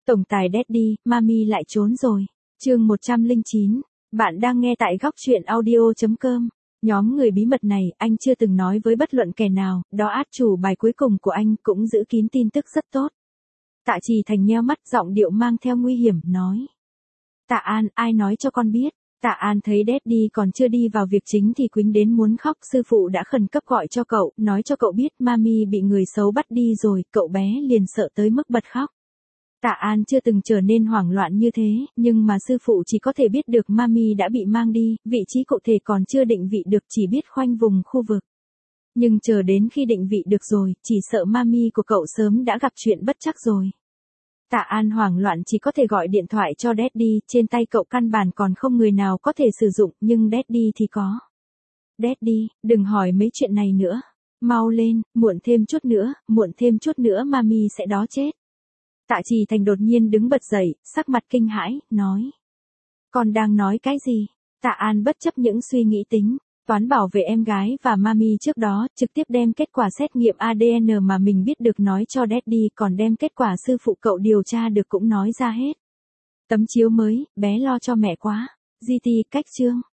Tổng tài Daddy, Mami lại trốn rồi. Chương 109. Bạn đang nghe tại góc truyện audio.com. Nhóm người bí mật này, anh chưa từng nói với bất luận kẻ nào, đó át chủ bài cuối cùng của anh, cũng giữ kín tin tức rất tốt. Tạ Trì Thành nheo mắt, giọng điệu mang theo nguy hiểm, nói. Tạ An, ai nói cho con biết? Tạ An thấy Daddy còn chưa đi vào việc chính thì quýnh đến muốn khóc, sư phụ đã khẩn cấp gọi cho cậu, nói cho cậu biết Mami bị người xấu bắt đi rồi, cậu bé liền sợ tới mức bật khóc. Tạ An chưa từng trở nên hoảng loạn như thế, nhưng mà sư phụ chỉ có thể biết được Mami đã bị mang đi, vị trí cụ thể còn chưa định vị được, chỉ biết khoanh vùng khu vực. Nhưng chờ đến khi định vị được rồi, chỉ sợ Mami của cậu sớm đã gặp chuyện bất trắc rồi. Tạ An hoảng loạn chỉ có thể gọi điện thoại cho Daddy, trên tay cậu căn bản còn không người nào có thể sử dụng, nhưng Daddy thì có. Daddy, đừng hỏi mấy chuyện này nữa. Mau lên, muộn thêm chút nữa Mami sẽ đó chết. Tạ Trì Thành đột nhiên đứng bật dậy, sắc mặt kinh hãi, nói. Con đang nói cái gì? Tạ An bất chấp những suy nghĩ tính toán bảo vệ em gái và Mami trước đó, trực tiếp đem kết quả xét nghiệm ADN mà mình biết được nói cho Daddy, còn đem kết quả sư phụ cậu điều tra được cũng nói ra hết. Tấm chiếu mới, bé lo cho mẹ quá. GT, cách chương.